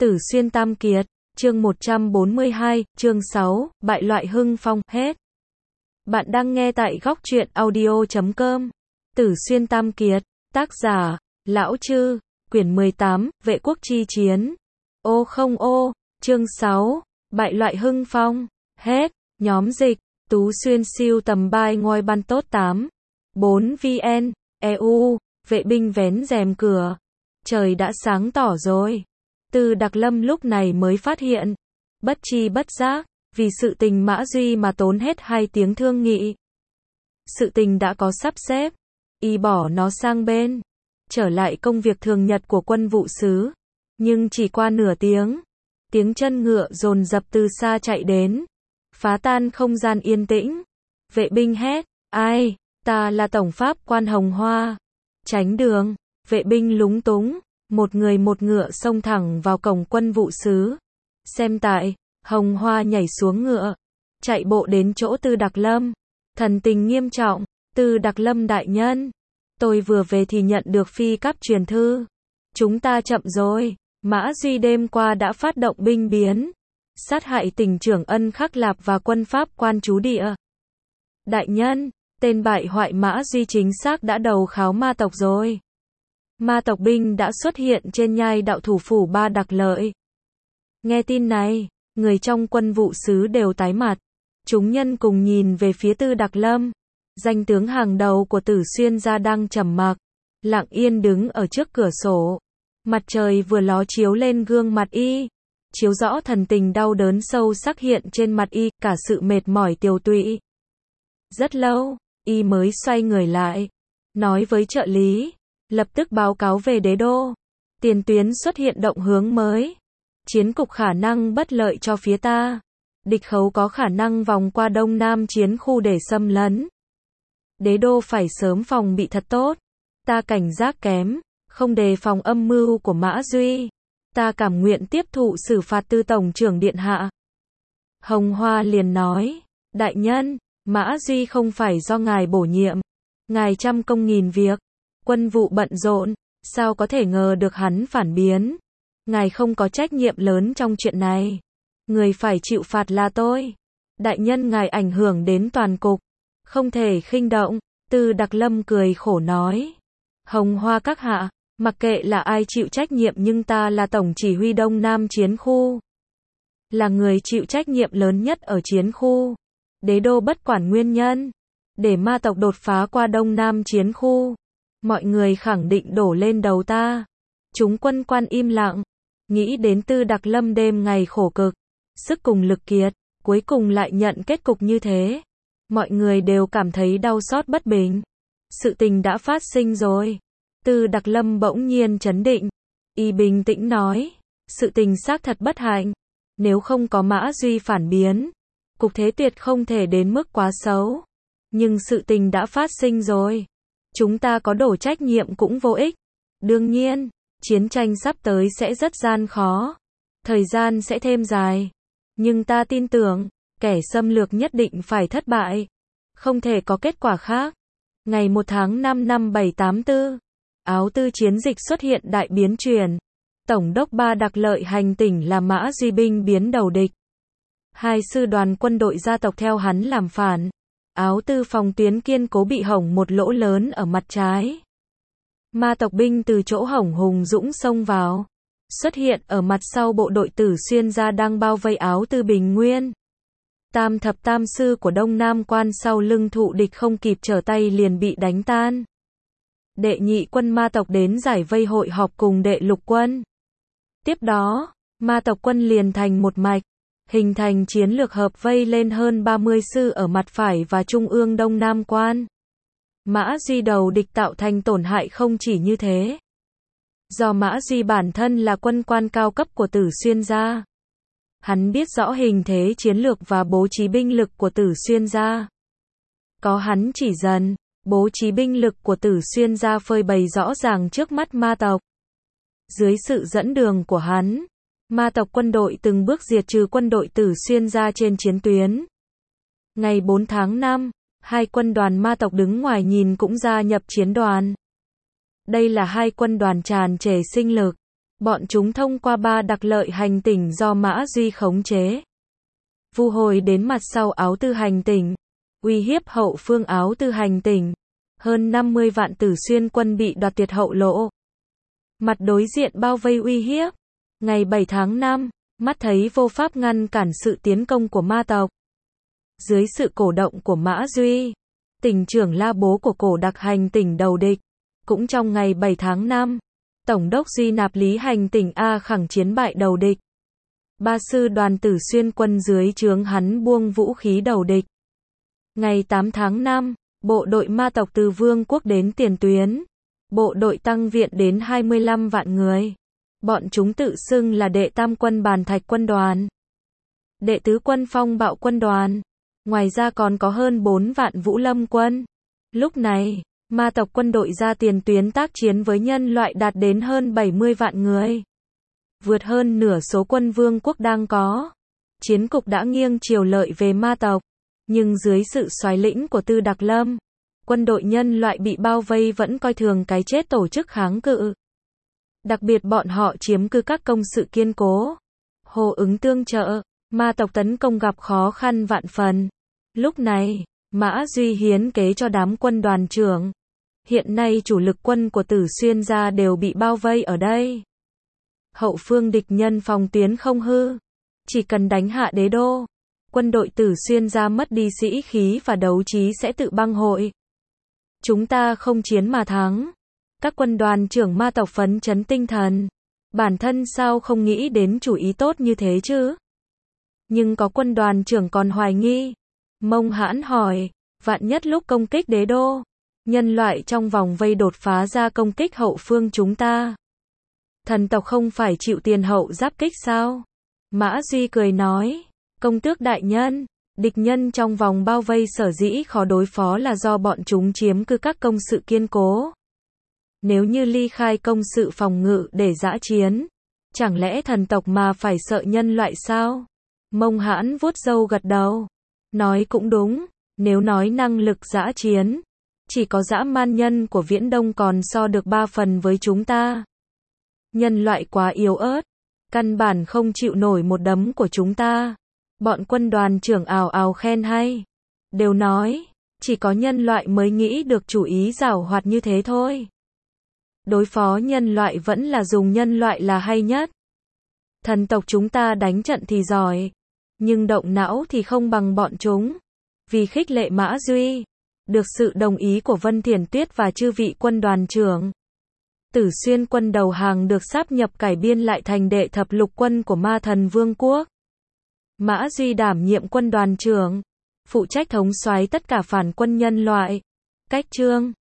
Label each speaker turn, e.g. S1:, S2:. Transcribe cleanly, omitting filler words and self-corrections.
S1: Tử Xuyên Tam Kiệt, chương 142, chương 6, bại loại hưng phong, hết. Bạn đang nghe tại góc truyện audio.com. Tử Xuyên Tam Kiệt, tác giả, Lão Chư, quyển 18, Vệ quốc chi chiến. Ô không ô, chương 6, bại loại hưng phong, hết. Nhóm dịch, Tú Xuyên siêu tầm bài ngôi ban tốt 8. 4 VN, EU, vệ binh vén rèm cửa. Trời đã sáng tỏ rồi. Từ Đặc Lâm lúc này mới phát hiện, bất chi bất giác, vì sự tình Mã Duy mà tốn hết 2 tiếng thương nghị. Sự tình đã có sắp xếp, y bỏ nó sang bên, trở lại công việc thường nhật của quân vụ sứ. Nhưng chỉ qua nửa tiếng, tiếng chân ngựa dồn dập từ xa chạy đến, phá tan không gian yên tĩnh. Vệ binh hét, ai, ta là Tổng Pháp quan Hồng Hoa. Tránh đường, vệ binh lúng túng. Một người một ngựa xông thẳng vào cổng quân vụ sứ. Xem tại, Hồng Hoa nhảy xuống ngựa, chạy bộ đến chỗ Từ Đặc Lâm. Thần tình nghiêm trọng, Từ Đặc Lâm đại nhân, tôi vừa về thì nhận được phi cấp truyền thư. Chúng ta chậm rồi, Mã Duy đêm qua đã phát động binh biến, sát hại tỉnh trưởng Ân Khắc Lạp và quân Pháp quan trú địa. Đại nhân, tên bại hoại Mã Duy chính xác đã đầu kháo ma tộc rồi. Ma tộc binh đã xuất hiện trên nhai đạo thủ phủ Ba Đặc Lợi. Nghe tin này, người trong quân vụ sứ đều tái mặt. Chúng nhân cùng nhìn về phía Từ Đặc Lâm. Danh tướng hàng đầu của Tử Xuyên gia đang trầm mặc, lặng yên đứng ở trước cửa sổ. Mặt trời vừa ló chiếu lên gương mặt y, chiếu rõ thần tình đau đớn sâu sắc hiện trên mặt y, cả sự mệt mỏi tiều tụy. Rất lâu, y mới xoay người lại, nói với trợ lý, lập tức báo cáo về đế đô. Tiền tuyến xuất hiện động hướng mới. Chiến cục khả năng bất lợi cho phía ta. Địch khấu có khả năng vòng qua đông nam chiến khu để xâm lấn. Đế đô phải sớm phòng bị thật tốt. Ta cảnh giác kém, không đề phòng âm mưu của Mã Duy. Ta cảm nguyện tiếp thụ xử phạt Tư Tổng trưởng Điện Hạ. Hồng Hoa liền nói, đại nhân, Mã Duy không phải do ngài bổ nhiệm. Ngài trăm công nghìn việc. Quân vụ bận rộn, sao có thể ngờ được hắn phản biến. Ngài không có trách nhiệm lớn trong chuyện này. Người phải chịu phạt là tôi. Đại nhân ngài ảnh hưởng đến toàn cục, không thể khinh động. Từ Đặc Lâm cười khổ nói, Hồng Hoa các hạ, mặc kệ là ai chịu trách nhiệm nhưng ta là tổng chỉ huy Đông Nam chiến khu, là người chịu trách nhiệm lớn nhất ở chiến khu. Đế đô bất quản nguyên nhân, để ma tộc đột phá qua Đông Nam chiến khu, mọi người khẳng định đổ lên đầu ta. Chúng quân quan im lặng, nghĩ đến Từ Đặc Lâm đêm ngày khổ cực, sức cùng lực kiệt, cuối cùng lại nhận kết cục như thế. Mọi người đều cảm thấy đau xót bất bình. Sự tình đã phát sinh rồi. Từ Đặc Lâm bỗng nhiên trấn định. Y bình tĩnh nói, sự tình xác thật bất hạnh. Nếu không có Mã Duy phản biến, cục thế tuyệt không thể đến mức quá xấu. Nhưng sự tình đã phát sinh rồi. Chúng ta có đổ trách nhiệm cũng vô ích. Đương nhiên, chiến tranh sắp tới sẽ rất gian khó. Thời gian sẽ thêm dài. Nhưng ta tin tưởng, kẻ xâm lược nhất định phải thất bại. Không thể có kết quả khác. Ngày 1 tháng 5 năm 784, Áo Tư chiến dịch xuất hiện đại biến chuyển. Tổng đốc Ba Đặc Lợi hành tỉnh là Mã Duy binh biến đầu địch. 2 sư đoàn quân đội gia tộc theo hắn làm phản. Áo Tư phòng tuyến kiên cố bị hỏng một lỗ lớn ở mặt trái. Ma tộc binh từ chỗ hổng hùng dũng xông vào, xuất hiện ở mặt sau bộ đội Tử Xuyên gia đang bao vây Áo Tư bình nguyên. Tam thập tam sư của Đông Nam quan sau lưng thụ địch không kịp trở tay liền bị đánh tan. Đệ nhị quân ma tộc đến giải vây hội họp cùng đệ lục quân. Tiếp đó, ma tộc quân liền thành một mạch, hình thành chiến lược hợp vây lên hơn 30 sư ở mặt phải và trung ương Đông Nam quan. Mã Duy đầu địch tạo thành tổn hại không chỉ như thế. Do Mã Duy bản thân là quân quan cao cấp của Tử Xuyên gia, hắn biết rõ hình thế chiến lược và bố trí binh lực của Tử Xuyên gia. Có hắn chỉ dần, bố trí binh lực của Tử Xuyên gia phơi bày rõ ràng trước mắt ma tộc. Dưới sự dẫn đường của hắn, ma tộc quân đội từng bước diệt trừ quân đội Tử Xuyên gia trên chiến tuyến. Ngày 4 tháng 5, 2 quân đoàn ma tộc đứng ngoài nhìn cũng gia nhập chiến đoàn. Đây là 2 quân đoàn tràn trề sinh lực, Bọn chúng thông qua 3 đặc lợi hành tinh do Mã Duy khống chế. Vu hồi đến mặt sau áo tư hành tinh, uy hiếp hậu phương áo tư hành tinh. Hơn 50 vạn Tử Xuyên quân bị đoạt tuyệt hậu lộ. Mặt đối diện bao vây uy hiếp. Ngày 7 tháng 5, mắt thấy vô pháp ngăn cản sự tiến công của ma tộc. Dưới sự cổ động của Mã Duy, tỉnh trưởng La Bố của cổ đặc hành tỉnh đầu địch. Cũng trong ngày 7 tháng 5, Tổng đốc Duy Nạp Lý hành tỉnh A Khẳng chiến bại đầu địch. 3 sư đoàn Tử Xuyên quân dưới trướng hắn buông vũ khí đầu địch. Ngày 8 tháng 5, bộ đội ma tộc từ Vương quốc đến tiền tuyến. Bộ đội tăng viện đến 25 vạn người. Bọn chúng tự xưng là đệ tam quân Bàn Thạch quân đoàn, đệ tứ quân Phong Bạo quân đoàn. Ngoài ra còn có hơn 4 vạn Vũ Lâm quân. Lúc này, ma tộc quân đội ra tiền tuyến tác chiến với nhân loại đạt đến hơn 70 vạn người. Vượt hơn nửa số quân vương quốc đang có. Chiến cục đã nghiêng chiều lợi về ma tộc. Nhưng dưới sự soái lĩnh của Tư Đặc Lâm, quân đội nhân loại bị bao vây vẫn coi thường cái chết tổ chức kháng cự. Đặc biệt bọn họ chiếm cứ các công sự kiên cố. Hô ứng tương trợ, ma tộc tấn công gặp khó khăn vạn phần. Lúc này, Mã Duy hiến kế cho đám quân đoàn trưởng. Hiện nay chủ lực quân của Tử Xuyên gia đều bị bao vây ở đây. Hậu phương địch nhân phòng tuyến không hư. Chỉ cần đánh hạ đế đô, quân đội Tử Xuyên gia mất đi sĩ khí và đấu trí sẽ tự băng hội. Chúng ta không chiến mà thắng. Các quân đoàn trưởng ma tộc phấn chấn tinh thần. Bản thân sao không nghĩ đến chủ ý tốt như thế chứ? Nhưng có quân đoàn trưởng còn hoài nghi. Mông Hãn hỏi, vạn nhất lúc công kích đế đô, nhân loại trong vòng vây đột phá ra công kích hậu phương chúng ta. Thần tộc không phải chịu tiền hậu giáp kích sao? Mã Duy cười nói, công tước đại nhân, địch nhân trong vòng bao vây sở dĩ khó đối phó là do bọn chúng chiếm cứ các công sự kiên cố. Nếu như ly khai công sự phòng ngự để dã chiến, chẳng lẽ thần tộc mà phải sợ nhân loại sao? Mông Hãn vuốt râu gật đầu. Nói cũng đúng, nếu nói năng lực dã chiến, chỉ có dã man nhân của Viễn Đông còn so được 3 phần với chúng ta. Nhân loại quá yếu ớt, căn bản không chịu nổi một đấm của chúng ta. Bọn quân đoàn trưởng ào ào khen hay. Đều nói, chỉ có nhân loại mới nghĩ được chủ ý giảo hoạt như thế thôi. Đối phó nhân loại vẫn là dùng nhân loại là hay nhất. Thần tộc chúng ta đánh trận thì giỏi, nhưng động não thì không bằng bọn chúng. Vì khích lệ Mã Duy, được sự đồng ý của Vân Thiền Tuyết và chư vị quân đoàn trưởng, Tử Xuyên quân đầu hàng được sáp nhập cải biên lại thành đệ thập lục quân của Ma Thần Vương quốc. Mã Duy đảm nhiệm quân đoàn trưởng, phụ trách thống soái tất cả phản quân nhân loại. Cách chương